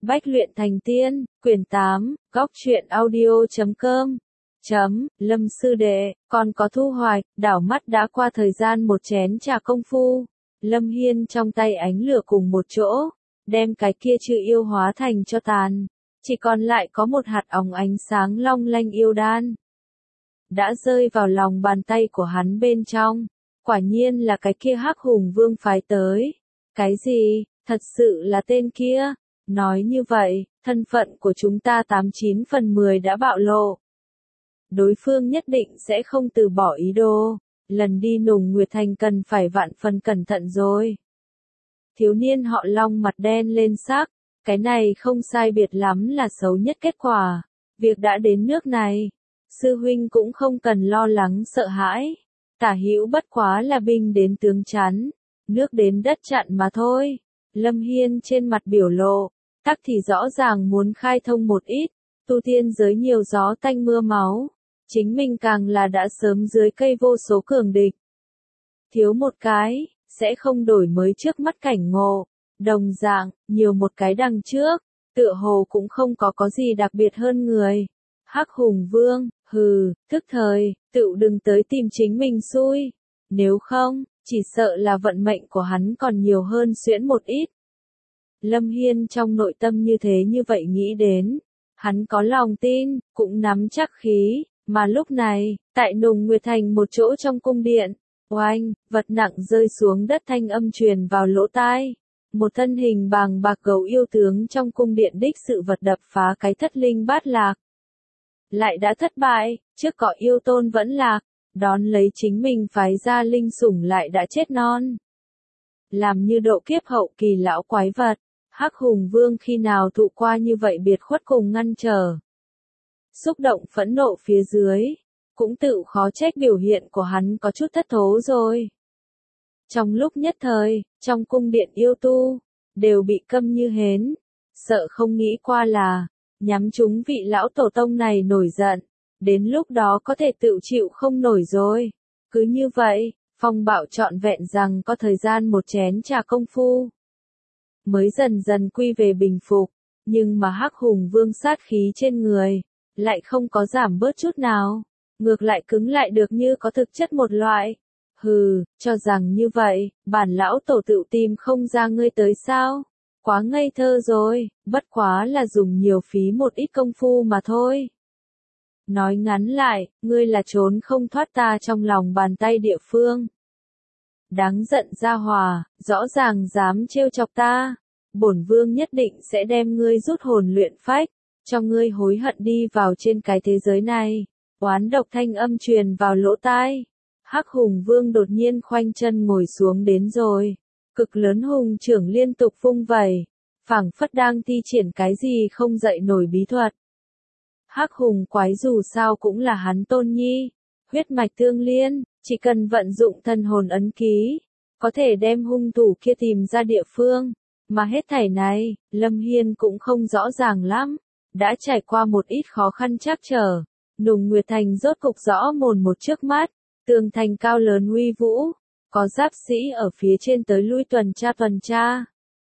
Bách luyện thành tiên, quyển 8, góc truyện audio.com. Lâm sư đệ, còn có thu hoạch, đảo mắt đã qua thời gian một chén trà công phu. Lâm Hiên trong tay ánh lửa cùng một chỗ, đem cái kia chư yêu hóa thành cho tàn. Chỉ còn lại có một hạt óng ánh sáng long lanh yêu đan. Đã rơi vào lòng bàn tay của hắn bên trong. Quả nhiên là cái kia Hắc Hùng Vương phái tới. Cái gì, thật sự là tên kia. Nói như vậy, thân phận của chúng ta 89 phần 10 đã bạo lộ. Đối phương nhất định sẽ không từ bỏ ý đồ. Lần đi Nùng Nguyệt Thành cần phải vạn phần cẩn thận rồi. Thiếu niên họ Long mặt đen lên sắc. Cái này không sai biệt lắm là xấu nhất kết quả. Việc đã đến nước này. Sư huynh cũng không cần lo lắng sợ hãi. Tả hữu bất quá là binh đến tướng chắn. Nước đến đất chặn mà thôi. Lâm Hiên trên mặt biểu lộ. Tắc thì rõ ràng muốn khai thông một ít. Tu tiên giới nhiều gió tanh mưa máu. Chính mình càng là đã sớm dưới cây vô số cường địch. Thiếu một cái, sẽ không đổi mới trước mắt cảnh ngộ. Đồng dạng, nhiều một cái đằng trước, tựa hồ cũng không có gì đặc biệt hơn người. Hắc Hùng Vương, thức thời, tựu đừng tới tìm chính mình xui. Nếu không, chỉ sợ là vận mệnh của hắn còn nhiều hơn xuyễn một ít. Lâm Hiên trong nội tâm như thế như vậy nghĩ đến. Hắn có lòng tin, cũng nắm chắc khí. Mà lúc này, tại Nùng Nguyệt Thành một chỗ trong cung điện, oanh, vật nặng rơi xuống đất thanh âm truyền vào lỗ tai. Một thân hình bàng bạc gấu yêu tướng trong cung điện đích sự vật đập phá cái thất linh bát lạc. Lại đã thất bại, trước cọ yêu tôn vẫn lạc, đón lấy chính mình phái ra linh sủng lại đã chết non. Làm như độ kiếp hậu kỳ lão quái vật, Hắc Hùng Vương khi nào thụ qua như vậy biệt khuất cùng ngăn trở. Xúc động phẫn nộ phía dưới, cũng tự khó trách biểu hiện của hắn có chút thất thố rồi. Trong lúc nhất thời, trong cung điện yêu tu, đều bị câm như hến, sợ không nghĩ qua là, nhắm chúng vị lão tổ tông này nổi giận, đến lúc đó có thể tự chịu không nổi rồi. Cứ như vậy, phong bạo trọn vẹn rằng có thời gian một chén trà công phu. Mới dần dần quy về bình phục, nhưng mà Hắc Hùng Vương sát khí trên người, lại không có giảm bớt chút nào, ngược lại cứng lại được như có thực chất một loại. Cho rằng như vậy, bản lão tổ tự tìm không ra ngươi tới sao? Quá ngây thơ rồi, bất quá là dùng nhiều phí một ít công phu mà thôi. Nói ngắn lại, ngươi là trốn không thoát ta trong lòng bàn tay địa phương. Đáng giận gia hòa, rõ ràng dám trêu chọc ta. Bổn vương nhất định sẽ đem ngươi rút hồn luyện phách, cho ngươi hối hận đi vào trên cái thế giới này. Oán độc thanh âm truyền vào lỗ tai. Hắc Hùng Vương đột nhiên khoanh chân ngồi xuống đến rồi. Cực lớn hùng trưởng liên tục vung vẩy. Phảng phất đang thi triển cái gì không dậy nổi bí thuật. Hắc Hùng quái dù sao cũng là hắn tôn nhi. Huyết mạch tương liên, chỉ cần vận dụng thần hồn ấn ký. Có thể đem hung thủ kia tìm ra địa phương. Mà hết thảy này, Lâm Hiên cũng không rõ ràng lắm. Đã trải qua một ít khó khăn trắc trở. Nùng Nguyệt Thành rốt cục rõ mồn một trước mắt. Tường thành cao lớn uy vũ, có giáp sĩ ở phía trên tới lui tuần tra.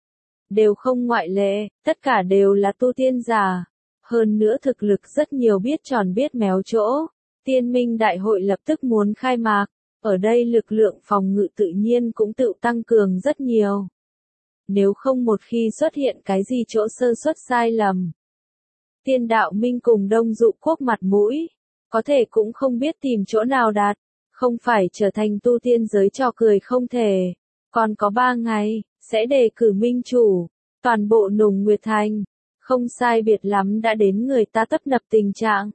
Đều không ngoại lệ, tất cả đều là tu tiên giả. Hơn nữa thực lực rất nhiều biết tròn biết méo chỗ. Tiên minh đại hội lập tức muốn khai mạc. Ở đây lực lượng phòng ngự tự nhiên cũng tự tăng cường rất nhiều. Nếu không một khi xuất hiện cái gì chỗ sơ suất sai lầm. Tiên đạo minh cùng Đông Dụ quốc mặt mũi. Có thể cũng không biết tìm chỗ nào đạt. Không phải trở thành tu tiên giới trò cười không thể. Còn có 3 ngày, sẽ đề cử minh chủ. Toàn bộ Nùng Nguyệt Thành. Không sai biệt lắm đã đến người ta tấp nập tình trạng.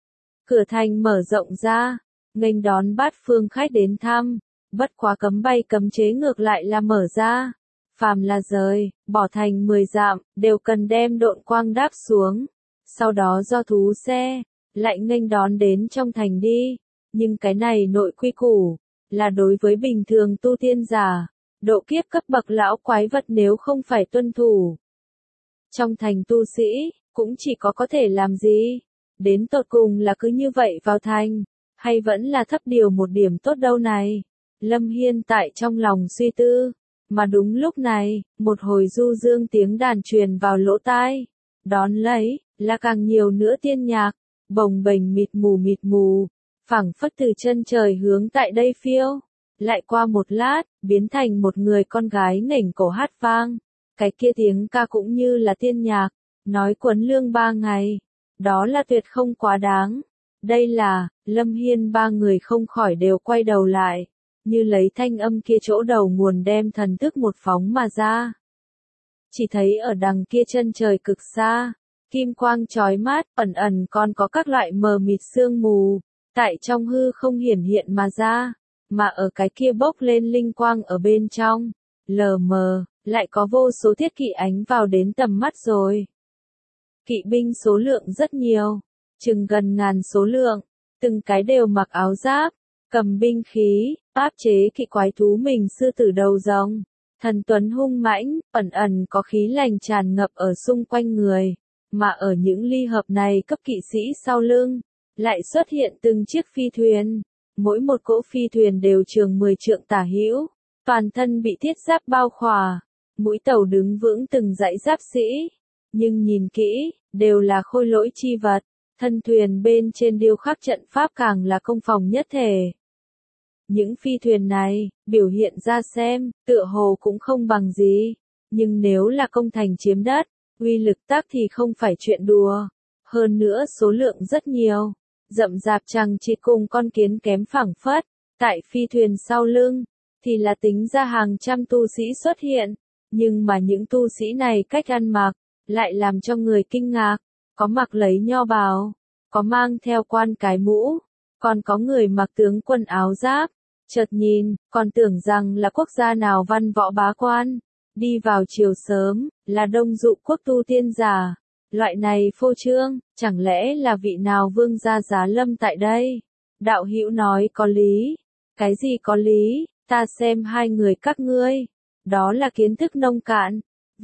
Cửa thành mở rộng ra. Nghênh đón bát phương khách đến thăm. Bất quá cấm bay cấm chế ngược lại là mở ra. Phàm là rời, bỏ thành 10 dặm, đều cần đem độn quang đáp xuống. Sau đó do thú xe, lại nghênh đón đến trong thành đi. Nhưng cái này nội quy củ, là đối với bình thường tu tiên giả, độ kiếp cấp bậc lão quái vật nếu không phải tuân thủ. Trong thành tu sĩ, cũng chỉ có thể làm gì? Đến tột cùng là cứ như vậy vào thành, hay vẫn là thấp điều một điểm tốt đâu này? Lâm Hiên tại trong lòng suy tư, Mà đúng lúc này, một hồi du dương tiếng đàn truyền vào lỗ tai. Đón lấy, là càng nhiều nữa tiên nhạc, bồng bềnh mịt mù, phảng phất từ chân trời hướng tại đây phiêu. Lại qua một lát, biến thành một người con gái nghển cổ hát vang. Cái kia tiếng ca cũng như là tiên nhạc, nói quấn lương 3 ngày. Đó là tuyệt không quá đáng. Đây là, Lâm Hiên ba người không khỏi đều quay đầu lại, như lấy thanh âm kia chỗ đầu nguồn đem thần thức một phóng mà ra. Chỉ thấy ở đằng kia chân trời cực xa, kim quang chói mắt, ẩn ẩn còn có các loại mờ mịt sương mù, tại trong hư không hiển hiện mà ra, mà ở cái kia bốc lên linh quang ở bên trong, lờ mờ, lại có vô số thiết kỵ ánh vào đến tầm mắt rồi. Kỵ binh số lượng rất nhiều, chừng gần ngàn số lượng, từng cái đều mặc áo giáp, cầm binh khí, áp chế kỵ quái thú mình sư tử đầu rồng. Thần tuấn hung mãnh, ẩn ẩn có khí lành tràn ngập ở xung quanh người, mà ở những ly hợp này cấp kỵ sĩ sau lưng, lại xuất hiện từng chiếc phi thuyền, mỗi một cỗ phi thuyền đều trường 10 trượng tả hữu, toàn thân bị thiết giáp bao khỏa, mũi tàu đứng vững từng dãy giáp sĩ, nhưng nhìn kỹ, đều là khôi lỗi chi vật, thân thuyền bên trên điêu khắc trận pháp càng là công phòng nhất thể. Những phi thuyền này, biểu hiện ra xem, tựa hồ cũng không bằng gì, nhưng nếu là công thành chiếm đất, uy lực tác thì không phải chuyện đùa. Hơn nữa số lượng rất nhiều, rậm rạp chằng chỉ cùng con kiến kém phảng phất, tại phi thuyền sau lưng, thì là tính ra hàng trăm tu sĩ xuất hiện, nhưng mà những tu sĩ này cách ăn mặc, lại làm cho người kinh ngạc, có mặc lấy nho bào, có mang theo quan cái mũ, còn có người mặc tướng quân áo giáp. Chợt nhìn, còn tưởng rằng là quốc gia nào văn võ bá quan. Đi vào chiều sớm, là Đông Dụ quốc tu tiên giả. Loại này phô trương, chẳng lẽ là vị nào vương gia giá lâm tại đây? Đạo hữu nói có lý. Cái gì có lý, ta xem hai người các ngươi. Đó là kiến thức nông cạn.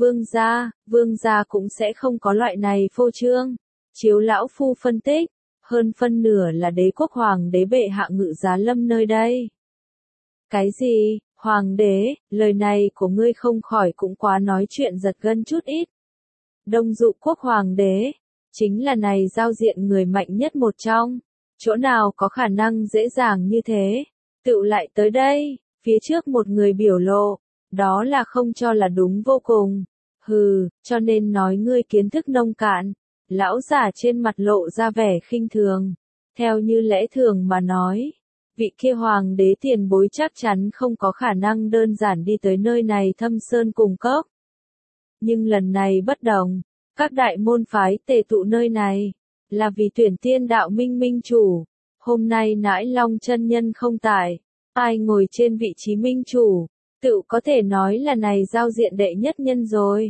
Vương gia cũng sẽ không có loại này phô trương. Chiếu lão phu phân tích, hơn phân nửa là đế quốc hoàng đế bệ hạ ngự giá lâm nơi đây. Cái gì, hoàng đế, lời này của ngươi không khỏi cũng quá nói chuyện giật gân chút ít. Đông Dụ quốc hoàng đế, chính là này giao diện người mạnh nhất một trong, chỗ nào có khả năng dễ dàng như thế, tựu lại tới đây, phía trước một người biểu lộ, đó là không cho là đúng vô cùng, hừ, cho nên nói ngươi kiến thức nông cạn, lão giả trên mặt lộ ra vẻ khinh thường, theo như lẽ thường mà nói. Vị kia hoàng đế tiền bối chắc chắn không có khả năng đơn giản đi tới nơi này thâm sơn cùng cốc. Nhưng lần này bất đồng, các đại môn phái tề tụ nơi này, là vì tuyển tiên đạo minh minh chủ. Hôm nay nãi long chân nhân không tại, ai ngồi trên vị trí minh chủ, tự có thể nói là này giao diện đệ nhất nhân rồi.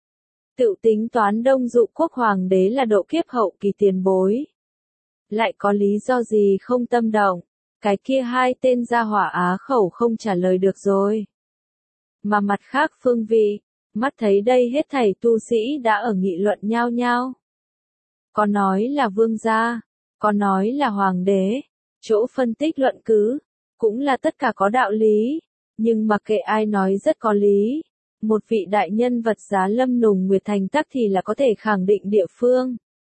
Tự tính toán Đông Dụ quốc hoàng đế là độ kiếp hậu kỳ tiền bối. Lại có lý do gì không tâm động? Cái kia hai tên gia hỏa á khẩu không trả lời được rồi. Mà mặt khác phương vị, mắt thấy đây hết thảy tu sĩ đã ở nghị luận nhao nhao. Có nói là vương gia, có nói là hoàng đế, chỗ phân tích luận cứ, cũng là tất cả có đạo lý, nhưng mà kệ ai nói rất có lý. Một vị đại nhân vật giá lâm nùng nguyệt thành tắc thì là có thể khẳng định địa phương.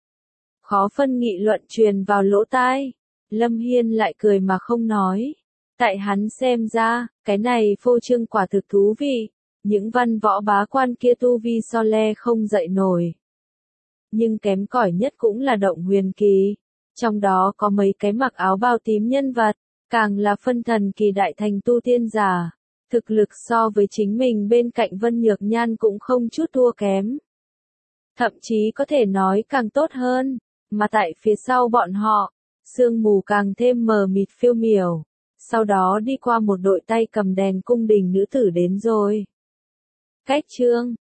Khó phân nghị luận truyền vào lỗ tai. Lâm Hiên lại cười mà không nói. Tại hắn xem ra, cái này phô trương quả thực thú vị. Những văn võ bá quan kia tu vi so le không dậy nổi. Nhưng kém cỏi nhất cũng là động huyền kỳ. Trong đó có mấy cái mặc áo bào tím nhân vật, càng là phân thần kỳ đại thành tu tiên giả. Thực lực so với chính mình bên cạnh Vân Nhược Nhan cũng không chút thua kém. Thậm chí có thể nói càng tốt hơn, mà tại phía sau bọn họ, sương mù càng thêm mờ mịt phiêu miểu, sau đó đi qua một đội tay cầm đèn cung đình nữ tử đến rồi. Cách chương